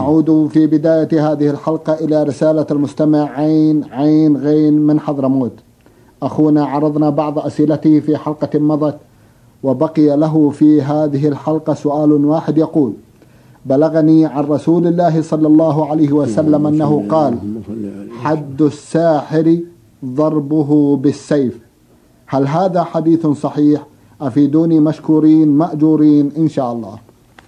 نعود في بداية هذه الحلقة إلى رسالة المستمع عين غين من حضرموت. أخونا عرضنا بعض أسئلته في حلقة مضت، وبقي له في هذه الحلقة سؤال واحد يقول: بلغني عن رسول الله صلى الله عليه وسلم أنه قال: حد الساحر ضربه بالسيف. هل هذا حديث صحيح؟ أفيدوني مشكورين مأجورين إن شاء الله.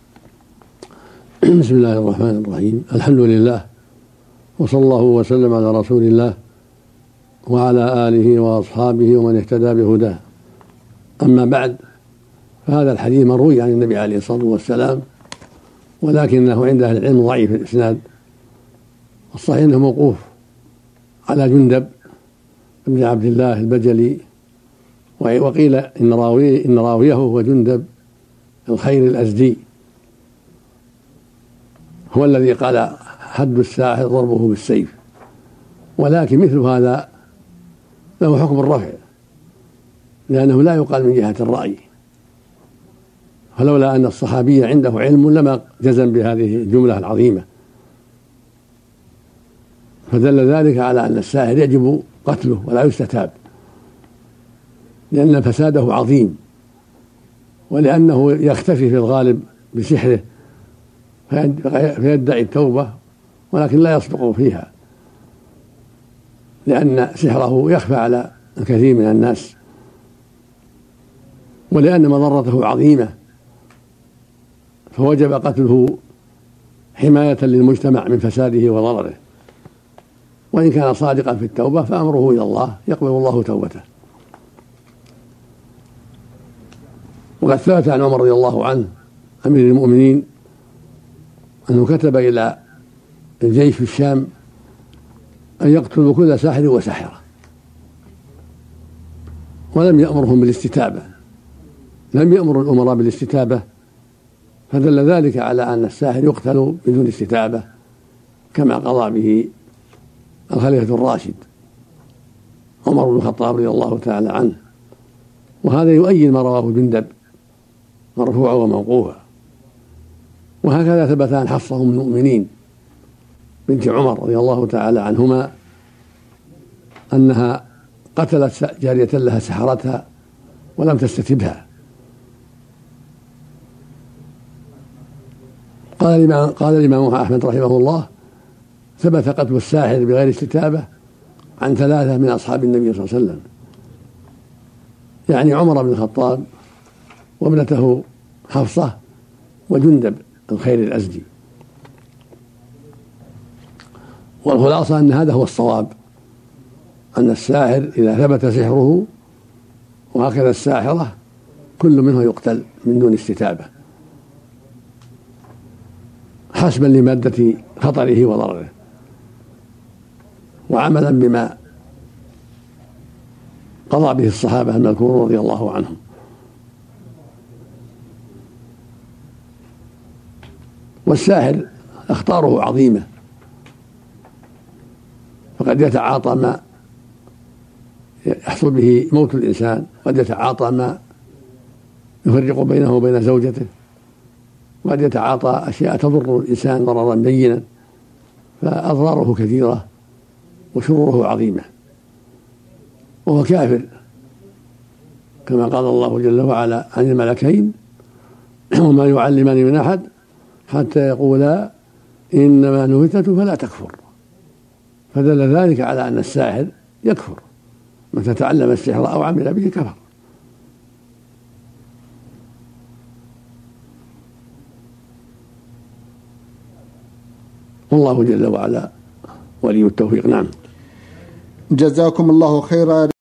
بسم الله الرحمن الرحيم. الحمد لله، وصلى الله وسلم على رسول الله وعلى آله وأصحابه ومن اهتدى بهداه. أما بعد، فهذا الحديث مروي عن النبي عليه الصلاة والسلام، ولكنه عند أهل العلم ضعيف الإسناد. الصحيح أنه موقوف على جندب بن عبد الله البجلي، وقيل إن راويه هو جندب الخير الأزدي، هو الذي قال: حد الساحر ضربه بالسيف. ولكن مثل هذا له حكم الرفع، لأنه لا يقال من جهة الرأي، فلولا أن الصحابي عنده علم لما جزم بهذه الجملة العظيمة. فدل ذلك على أن الساحر يجب قتله ولا يستتاب، لأن فساده عظيم، ولأنه يختفي في الغالب بسحره فيدعي التوبة، ولكن لا يصدق فيها، لأن سحره يخفى على الكثير من الناس، ولأن مضرته عظيمة، فوجب قتله حماية للمجتمع من فساده وضرره. وإن كان صادقا في التوبة فأمره إلى الله، يقبل الله توبته. وقد ثبت عن عمر رضي الله عنه أمير المؤمنين أنه كتب إلى الجيش في الشام أن يقتلوا كل ساحر وساحرة، ولم يأمرهم بالاستتابة، لم يأمر الأمراء بالاستتابة، فدل ذلك على أن الساحر يقتل بدون استتابة، كما قضى به الخليفة الراشد عمر بن الخطاب رضي الله تعالى عنه. وهذا يؤيد ما رواه جندب مرفوعا وموقوفا. وهكذا ثبت عن حفصة أم المؤمنين بنت عمر رضي الله تعالى عنهما أنها قتلت جارية لها سحرتها ولم تستتبها. قال الإمام أحمد رحمه الله: ثبت قتل الساحر بغير استتابة عن 3 من أصحاب النبي صلى الله عليه وسلم، يعني عمر بن الخطاب وابنته حفصة وجندب الخير الأزدي. والخلاصة أن هذا هو الصواب، أن الساحر إذا ثبت سحره وهكذا الساحرة كل منه يقتل من دون استتابة، حسبا لمادة خطره وضرره، وعملا بما قضى به الصحابة المذكورون رضي الله عنهم. والساحر أخطاره عظيمة، فقد يتعاطى ما يحصل به موت الإنسان، قد يتعاطى ما يفرق بينه وبين زوجته، وقد يتعاطى أشياء تضر الإنسان ضررا بينا، فأضراره كثيرة وشروره عظيمة. وهو كافر، كما قال الله جل وعلا عن الملكين: وما يعلمان من أحد حتى يقولا إنما نحن فتنة فلا تكفر. فدل ذلك على أن الساحر يكفر، من تتعلم السحر أو عمل به كفر. والله جل وعلا ولي التوفيق. نعم. جزاكم الله خيرا.